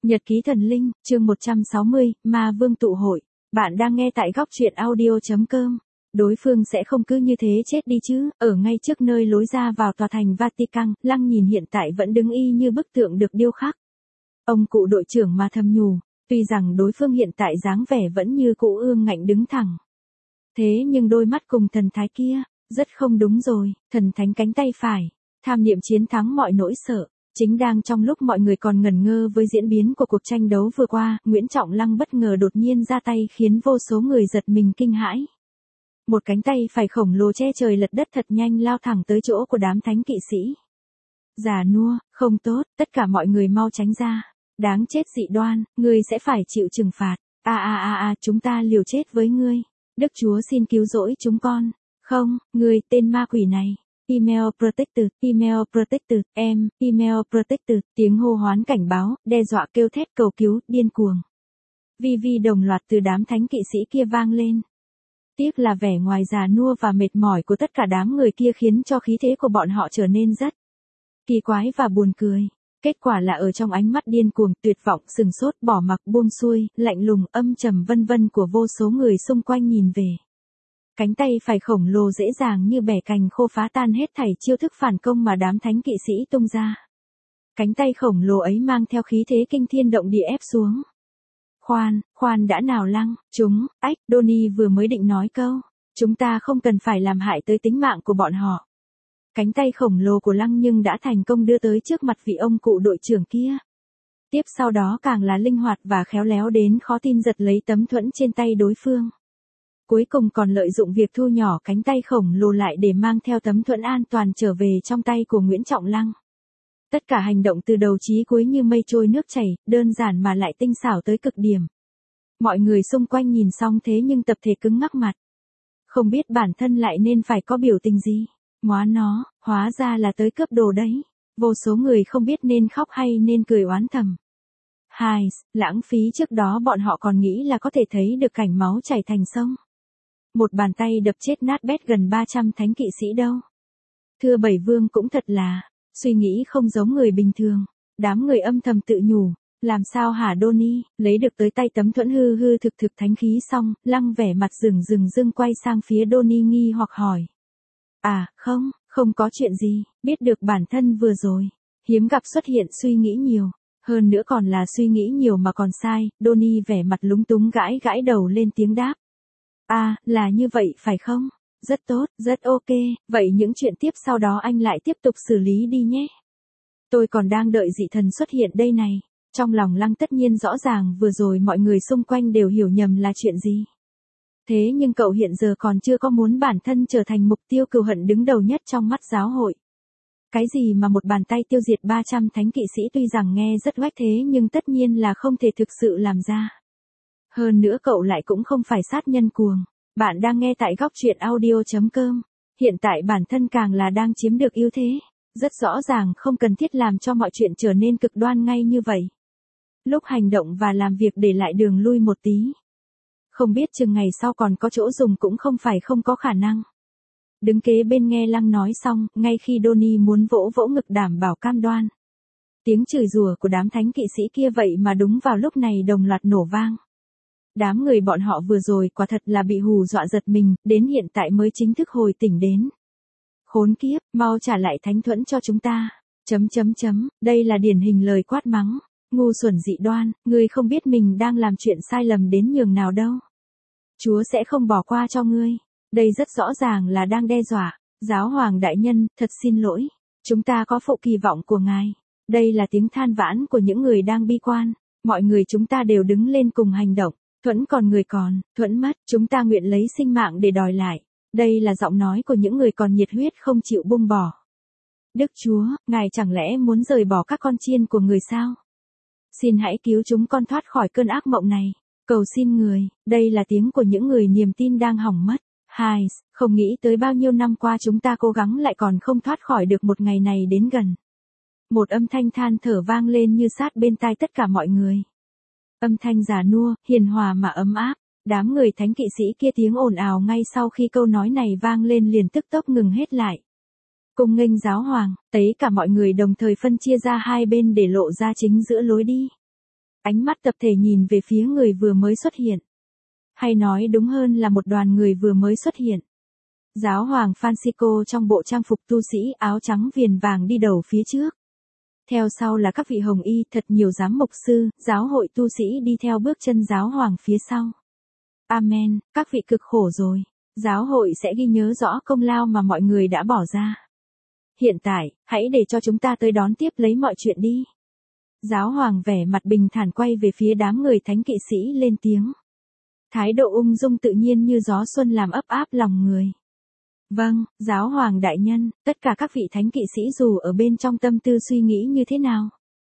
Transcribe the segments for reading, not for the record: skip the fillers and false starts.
Nhật ký thần linh, chương 160, Ma Vương tụ hội. Bạn đang nghe tại góc truyện audio.com. Đối phương sẽ không cứ như thế chết đi chứ. Ở ngay trước nơi lối ra vào tòa thành Vatican, Lăng nhìn hiện tại vẫn đứng y như bức tượng được điêu khắc. Ông cụ đội trưởng mà thầm nhủ, tuy rằng đối phương hiện tại dáng vẻ vẫn như cụ ương ngạnh đứng thẳng. Thế nhưng đôi mắt cùng thần thái kia, rất không đúng rồi. Thần thánh cánh tay phải, tham niệm chiến thắng mọi nỗi sợ. Chính đang trong lúc mọi người còn ngẩn ngơ với diễn biến của cuộc tranh đấu vừa qua, Nguyễn Trọng Lăng bất ngờ đột nhiên ra tay khiến vô số người giật mình kinh hãi. Một cánh tay phải khổng lồ che trời lật đất thật nhanh lao thẳng tới chỗ của đám thánh kỵ sĩ. Già nua, không tốt, tất cả mọi người mau tránh ra. Đáng chết dị đoan, ngươi sẽ phải chịu trừng phạt. Chúng ta liều chết với ngươi. Đức Chúa xin cứu rỗi chúng con. Không, ngươi, tên ma quỷ này. Email protected, email protected, tiếng hô hoán cảnh báo, đe dọa kêu thét cầu cứu, điên cuồng. Vi đồng loạt từ đám thánh kỵ sĩ kia vang lên. Tiếc là vẻ ngoài già nua và mệt mỏi của tất cả đám người kia khiến cho khí thế của bọn họ trở nên rất kỳ quái và buồn cười. Kết quả là ở trong ánh mắt điên cuồng, tuyệt vọng, sừng sốt, bỏ mặc, buông xuôi, lạnh lùng, âm trầm vân vân của vô số người xung quanh nhìn về. Cánh tay phải khổng lồ dễ dàng như bẻ cành khô phá tan hết thảy chiêu thức phản công mà đám thánh kỵ sĩ tung ra. Cánh tay khổng lồ ấy mang theo khí thế kinh thiên động địa ép xuống. Khoan đã nào Lăng, Donnie vừa mới định nói câu. Chúng ta không cần phải làm hại tới tính mạng của bọn họ. Cánh tay khổng lồ của Lăng nhưng đã thành công đưa tới trước mặt vị ông cụ đội trưởng kia. Tiếp sau đó càng là linh hoạt và khéo léo đến khó tin giật lấy tấm thuẫn trên tay đối phương. Cuối cùng còn lợi dụng việc thu nhỏ cánh tay khổng lồ lại để mang theo tấm thuẫn an toàn trở về trong tay của Nguyễn Trọng Lăng. Tất cả hành động từ đầu chí cuối như mây trôi nước chảy, đơn giản mà lại tinh xảo tới cực điểm. Mọi người xung quanh nhìn xong thế nhưng tập thể cứng ngắc mặt. Không biết bản thân lại nên phải có biểu tình gì. Móa nó, hóa ra là tới cướp đồ đấy. Vô số người không biết nên khóc hay nên cười oán thầm. Lãng phí, trước đó bọn họ còn nghĩ là có thể thấy được cảnh máu chảy thành sông. Một bàn tay đập chết nát bét gần 300 thánh kỵ sĩ đâu. Thưa Bảy Vương cũng thật là, suy nghĩ không giống người bình thường. Đám người âm thầm tự nhủ, làm sao hả Donnie, lấy được tới tay tấm thuẫn hư thực thánh khí xong, Lăng vẻ mặt rừng quay sang phía Donnie nghi hoặc hỏi. Không có chuyện gì, biết được bản thân vừa rồi, hiếm gặp xuất hiện suy nghĩ nhiều, hơn nữa còn là suy nghĩ nhiều mà còn sai. Donnie vẻ mặt lúng túng gãi đầu lên tiếng đáp. Là như vậy phải không? Rất tốt, rất ok, vậy những chuyện tiếp sau đó anh lại tiếp tục xử lý đi nhé. Tôi còn đang đợi dị thần xuất hiện đây này. Trong lòng Lăng tất nhiên rõ ràng vừa rồi mọi người xung quanh đều hiểu nhầm là chuyện gì. Thế nhưng cậu hiện giờ còn chưa có muốn bản thân trở thành mục tiêu cừu hận đứng đầu nhất trong mắt giáo hội. Cái gì mà một bàn tay tiêu diệt 300 thánh kỵ sĩ tuy rằng nghe rất oách thế nhưng tất nhiên là không thể thực sự làm ra. Hơn nữa cậu lại cũng không phải sát nhân cuồng. Bạn đang nghe tại góc truyện audio.com. Hiện tại bản thân càng là đang chiếm được ưu thế. Rất rõ ràng không cần thiết làm cho mọi chuyện trở nên cực đoan ngay như vậy. Lúc hành động và làm việc để lại đường lui một tí. Không biết chừng ngày sau còn có chỗ dùng cũng không phải không có khả năng. Đứng kế bên nghe Lăng nói xong, ngay khi Donnie muốn vỗ ngực đảm bảo cam đoan. Tiếng chửi rủa của đám thánh kỵ sĩ kia vậy mà đúng vào lúc này đồng loạt nổ vang. Đám người bọn họ vừa rồi quả thật là bị hù dọa giật mình, đến hiện tại mới chính thức hồi tỉnh đến. Khốn kiếp, mau trả lại thánh thuẫn cho chúng ta. Đây là điển hình lời quát mắng. Ngu xuẩn dị đoan, ngươi không biết mình đang làm chuyện sai lầm đến nhường nào đâu. Chúa sẽ không bỏ qua cho ngươi. Đây rất rõ ràng là đang đe dọa. Giáo hoàng đại nhân, thật xin lỗi. Chúng ta có phụ kỳ vọng của ngài. Đây là tiếng than vãn của những người đang bi quan. Mọi người chúng ta đều đứng lên cùng hành động. Thuẫn còn người còn, thuẫn mất, chúng ta nguyện lấy sinh mạng để đòi lại. Đây là giọng nói của những người còn nhiệt huyết không chịu buông bỏ. Đức Chúa, ngài chẳng lẽ muốn rời bỏ các con chiên của người sao? Xin hãy cứu chúng con thoát khỏi cơn ác mộng này. Cầu xin người, đây là tiếng của những người niềm tin đang hỏng mất. Không nghĩ tới bao nhiêu năm qua chúng ta cố gắng lại còn không thoát khỏi được một ngày này đến gần. Một âm thanh than thở vang lên như sát bên tai tất cả mọi người. Âm thanh già nua, hiền hòa mà ấm áp. Đám người thánh kỵ sĩ kia tiếng ồn ào ngay sau khi câu nói này vang lên liền tức tốc ngừng hết lại. Cung nghênh giáo hoàng, tất cả mọi người đồng thời phân chia ra hai bên để lộ ra chính giữa lối đi. Ánh mắt tập thể nhìn về phía người vừa mới xuất hiện. Hay nói đúng hơn là một đoàn người vừa mới xuất hiện. Giáo hoàng Francisco trong bộ trang phục tu sĩ áo trắng viền vàng đi đầu phía trước. Theo sau là các vị hồng y, thật nhiều giám mục sư, giáo hội tu sĩ đi theo bước chân giáo hoàng phía sau. Amen, các vị cực khổ rồi. Giáo hội sẽ ghi nhớ rõ công lao mà mọi người đã bỏ ra. Hiện tại, hãy để cho chúng ta tới đón tiếp lấy mọi chuyện đi. Giáo hoàng vẻ mặt bình thản quay về phía đám người thánh kỵ sĩ lên tiếng. Thái độ ung dung tự nhiên như gió xuân làm ấp áp lòng người. Vâng, giáo hoàng đại nhân, tất cả các vị thánh kỵ sĩ dù ở bên trong tâm tư suy nghĩ như thế nào.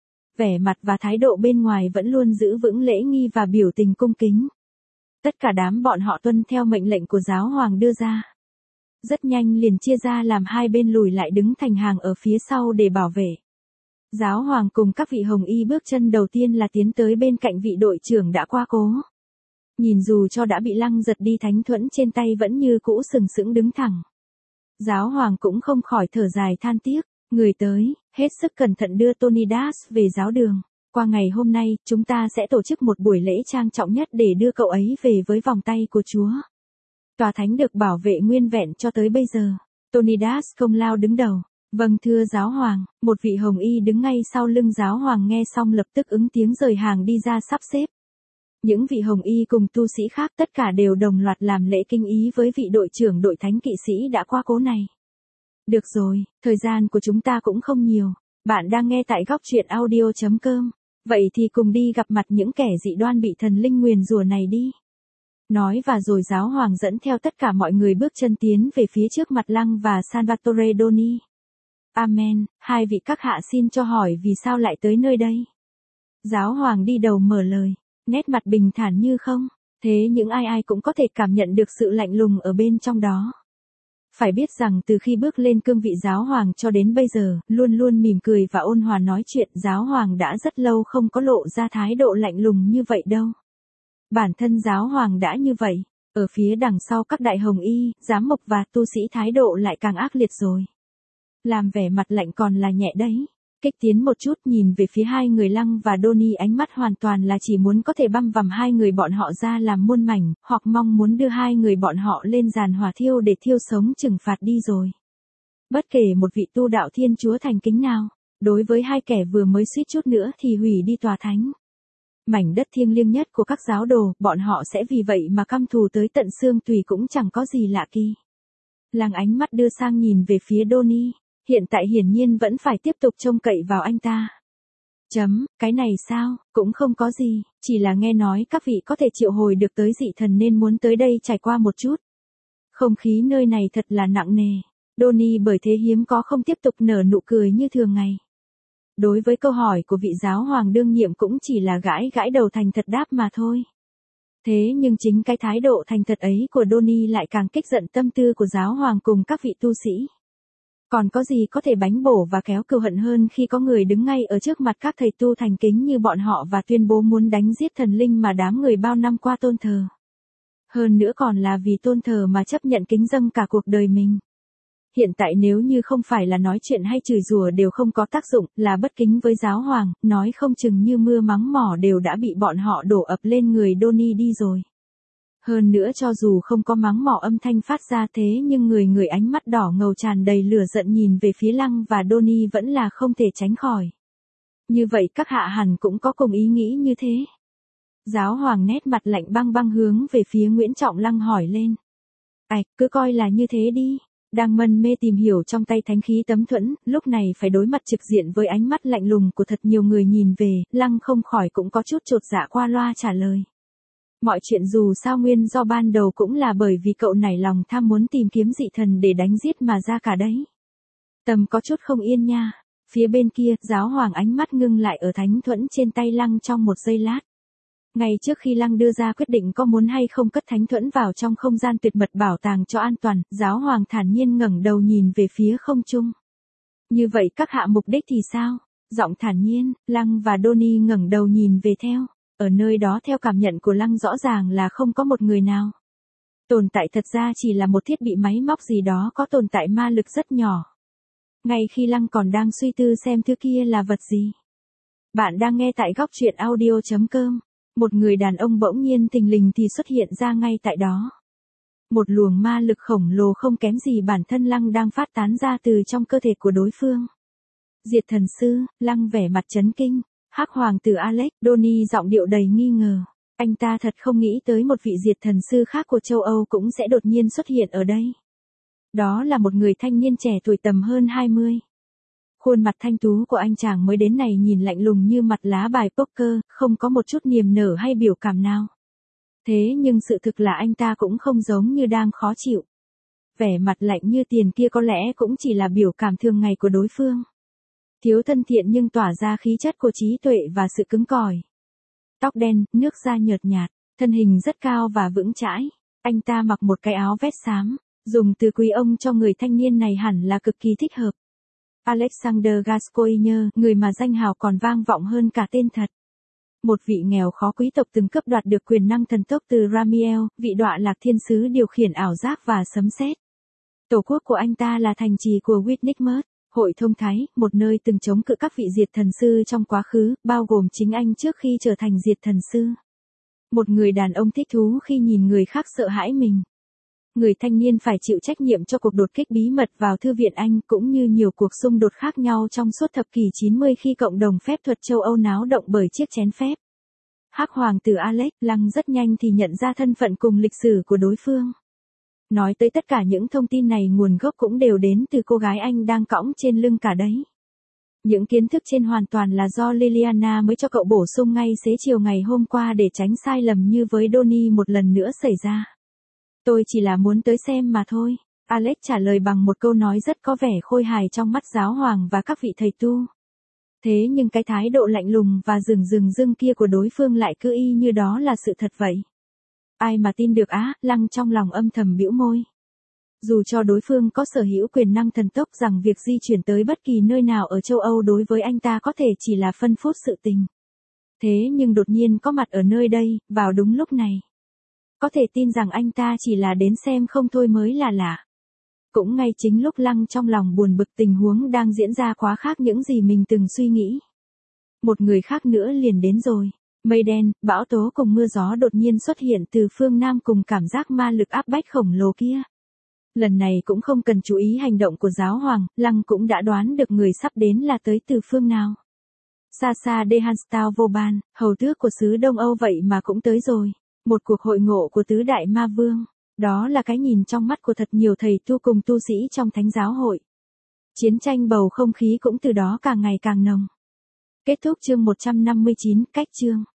Vẻ mặt và thái độ bên ngoài vẫn luôn giữ vững lễ nghi và biểu tình cung kính. Tất cả đám bọn họ tuân theo mệnh lệnh của giáo hoàng đưa ra. Rất nhanh liền chia ra làm hai bên lùi lại đứng thành hàng ở phía sau để bảo vệ. Giáo hoàng cùng các vị hồng y bước chân đầu tiên là tiến tới bên cạnh vị đội trưởng đã qua cố. Nhìn dù cho đã bị Lăng giật đi thánh thuẫn trên tay vẫn như cũ sừng sững đứng thẳng. Giáo hoàng cũng không khỏi thở dài than tiếc, người tới, hết sức cẩn thận đưa Tony Das về giáo đường. Qua ngày hôm nay, chúng ta sẽ tổ chức một buổi lễ trang trọng nhất để đưa cậu ấy về với vòng tay của Chúa. Tòa thánh được bảo vệ nguyên vẹn cho tới bây giờ. Tony Das công lao đứng đầu. Vâng thưa giáo hoàng, một vị hồng y đứng ngay sau lưng giáo hoàng nghe xong lập tức ứng tiếng rời hàng đi ra sắp xếp. Những vị hồng y cùng tu sĩ khác tất cả đều đồng loạt làm lễ kinh ý với vị đội trưởng đội thánh kỵ sĩ đã qua cố này. Được rồi, thời gian của chúng ta cũng không nhiều. Bạn đang nghe tại góc truyện audio.com. Vậy thì cùng đi gặp mặt những kẻ dị đoan bị thần linh nguyền rủa này đi. Nói và rồi giáo hoàng dẫn theo tất cả mọi người bước chân tiến về phía trước mặt Lăng và Salvatore Doni. Amen, hai vị các hạ xin cho hỏi vì sao lại tới nơi đây. Giáo hoàng đi đầu mở lời, nét mặt bình thản như không, thế nhưng ai cũng có thể cảm nhận được sự lạnh lùng ở bên trong đó. Phải biết rằng từ khi bước lên cương vị giáo hoàng cho đến bây giờ, luôn luôn mỉm cười và ôn hòa nói chuyện, giáo hoàng đã rất lâu không có lộ ra thái độ lạnh lùng như vậy đâu. Bản thân giáo hoàng đã như vậy, ở phía đằng sau các đại hồng y, giám mục và tu sĩ thái độ lại càng ác liệt rồi. Làm vẻ mặt lạnh còn là nhẹ đấy. Kích tiến một chút nhìn về phía hai người Lăng và Doni, ánh mắt hoàn toàn là chỉ muốn có thể băm vằm hai người bọn họ ra làm muôn mảnh, hoặc mong muốn đưa hai người bọn họ lên giàn hỏa thiêu để thiêu sống trừng phạt đi rồi. Bất kể một vị tu đạo Thiên Chúa thành kính nào, đối với hai kẻ vừa mới suýt chút nữa thì hủy đi tòa thánh. Mảnh đất thiêng liêng nhất của các giáo đồ, bọn họ sẽ vì vậy mà căm thù tới tận xương tùy cũng chẳng có gì lạ kỳ. Lăng ánh mắt đưa sang nhìn về phía Doni. Hiện tại hiển nhiên vẫn phải tiếp tục trông cậy vào anh ta. Cái này sao, cũng không có gì, chỉ là nghe nói các vị có thể triệu hồi được tới dị thần nên muốn tới đây trải qua một chút. Không khí nơi này thật là nặng nề. Doni bởi thế hiếm có không tiếp tục nở nụ cười như thường ngày. Đối với câu hỏi của vị giáo hoàng đương nhiệm cũng chỉ là gãi đầu thành thật đáp mà thôi. Thế nhưng chính cái thái độ thành thật ấy của Doni lại càng kích giận tâm tư của giáo hoàng cùng các vị tu sĩ. Còn có gì có thể bánh bổ và kéo cừu hận hơn khi có người đứng ngay ở trước mặt các thầy tu thành kính như bọn họ và tuyên bố muốn đánh giết thần linh mà đám người bao năm qua tôn thờ. Hơn nữa còn là vì tôn thờ mà chấp nhận kính dâng cả cuộc đời mình. Hiện tại nếu như không phải là nói chuyện hay chửi rủa đều không có tác dụng, là bất kính với giáo hoàng, nói không chừng như mưa mắng mỏ đều đã bị bọn họ đổ ập lên người Doni đi rồi. Hơn nữa cho dù không có mắng mỏ âm thanh phát ra thế nhưng người ánh mắt đỏ ngầu tràn đầy lửa giận nhìn về phía Lăng và Doni vẫn là không thể tránh khỏi. Như vậy các hạ hẳn cũng có cùng ý nghĩ như thế. Giáo hoàng nét mặt lạnh băng hướng về phía Nguyễn Trọng Lăng hỏi lên. Cứ coi là như thế đi. Đang mân mê tìm hiểu trong tay thánh khí tấm thuẫn, lúc này phải đối mặt trực diện với ánh mắt lạnh lùng của thật nhiều người nhìn về, Lăng không khỏi cũng có chút chột dạ qua loa trả lời. Mọi chuyện dù sao nguyên do ban đầu cũng là bởi vì cậu nảy lòng tham muốn tìm kiếm dị thần để đánh giết mà ra cả đấy. Tầm có chút không yên nha. Phía bên kia, giáo hoàng ánh mắt ngưng lại ở thánh thuẫn trên tay Lăng trong một giây lát. Ngay trước khi Lăng đưa ra quyết định có muốn hay không cất thánh thuẫn vào trong không gian tuyệt mật bảo tàng cho an toàn, giáo hoàng thản nhiên ngẩng đầu nhìn về phía không trung. Như vậy các hạ mục đích thì sao? Giọng thản nhiên, Lăng và Doni ngẩng đầu nhìn về theo. Ở nơi đó theo cảm nhận của Lăng rõ ràng là không có một người nào. Tồn tại thật ra chỉ là một thiết bị máy móc gì đó có tồn tại ma lực rất nhỏ. Ngay khi Lăng còn đang suy tư xem thứ kia là vật gì. Bạn đang nghe tại góc truyện audio.com. Một người đàn ông bỗng nhiên thình lình thì xuất hiện ra ngay tại đó. Một luồng ma lực khổng lồ không kém gì bản thân Lăng đang phát tán ra từ trong cơ thể của đối phương. Diệt thần sư, Lăng vẻ mặt chấn kinh. Hắc hoàng tử Alex, Donnie giọng điệu đầy nghi ngờ. Anh ta thật không nghĩ tới một vị diệt thần sư khác của châu Âu cũng sẽ đột nhiên xuất hiện ở đây. Đó là một người thanh niên trẻ tuổi tầm hơn 20. Khuôn mặt thanh tú của anh chàng mới đến này nhìn lạnh lùng như mặt lá bài poker, không có một chút niềm nở hay biểu cảm nào. Thế nhưng sự thực là anh ta cũng không giống như đang khó chịu. Vẻ mặt lạnh như tiền kia có lẽ cũng chỉ là biểu cảm thường ngày của đối phương. Thiếu thân thiện nhưng tỏa ra khí chất của trí tuệ và sự cứng cỏi. Tóc đen, nước da nhợt nhạt, thân hình rất cao và vững chãi. Anh ta mặc một cái áo vest xám, dùng từ quý ông cho người thanh niên này hẳn là cực kỳ thích hợp. Alexander Gascoigne, người mà danh hào còn vang vọng hơn cả tên thật. Một vị nghèo khó quý tộc từng cướp đoạt được quyền năng thần tốc từ Ramiel, vị đọa lạc thiên sứ điều khiển ảo giác và sấm sét. Tổ quốc của anh ta là thành trì của Witnessmert, hội thông thái, một nơi từng chống cự các vị diệt thần sư trong quá khứ, bao gồm chính anh trước khi trở thành diệt thần sư. Một người đàn ông thích thú khi nhìn người khác sợ hãi mình. Người thanh niên phải chịu trách nhiệm cho cuộc đột kích bí mật vào Thư viện Anh cũng như nhiều cuộc xung đột khác nhau trong suốt thập kỷ 90 khi cộng đồng phép thuật châu Âu náo động bởi chiếc chén phép. Hắc hoàng tử Alex, Lăng rất nhanh thì nhận ra thân phận cùng lịch sử của đối phương. Nói tới tất cả những thông tin này nguồn gốc cũng đều đến từ cô gái anh đang cõng trên lưng cả đấy. Những kiến thức trên hoàn toàn là do Liliana mới cho cậu bổ sung ngay xế chiều ngày hôm qua để tránh sai lầm như với Donnie một lần nữa xảy ra. Tôi chỉ là muốn tới xem mà thôi, Alex trả lời bằng một câu nói rất có vẻ khôi hài trong mắt giáo hoàng và các vị thầy tu. Thế nhưng cái thái độ lạnh lùng và rừng kia của đối phương lại cứ y như đó là sự thật vậy. Ai mà tin được á, Lăng trong lòng âm thầm bĩu môi. Dù cho đối phương có sở hữu quyền năng thần tốc rằng việc di chuyển tới bất kỳ nơi nào ở châu Âu đối với anh ta có thể chỉ là phân phút sự tình. Thế nhưng đột nhiên có mặt ở nơi đây, vào đúng lúc này. Có thể tin rằng anh ta chỉ là đến xem không thôi mới là lạ. Cũng ngay chính lúc Lăng trong lòng buồn bực tình huống đang diễn ra quá khác những gì mình từng suy nghĩ. Một người khác nữa liền đến rồi. Mây đen, bão tố cùng mưa gió đột nhiên xuất hiện từ phương Nam cùng cảm giác ma lực áp bách khổng lồ kia. Lần này cũng không cần chú ý hành động của giáo hoàng, Lăng cũng đã đoán được người sắp đến là tới từ phương nào. Sasha de Hanstau Vauban, hầu tước của xứ Đông Âu vậy mà cũng tới rồi. Một cuộc hội ngộ của tứ đại ma vương. Đó là cái nhìn trong mắt của thật nhiều thầy tu cùng tu sĩ trong thánh giáo hội. Chiến tranh bầu không khí cũng từ đó càng ngày càng nồng. Kết thúc chương 159, cách chương.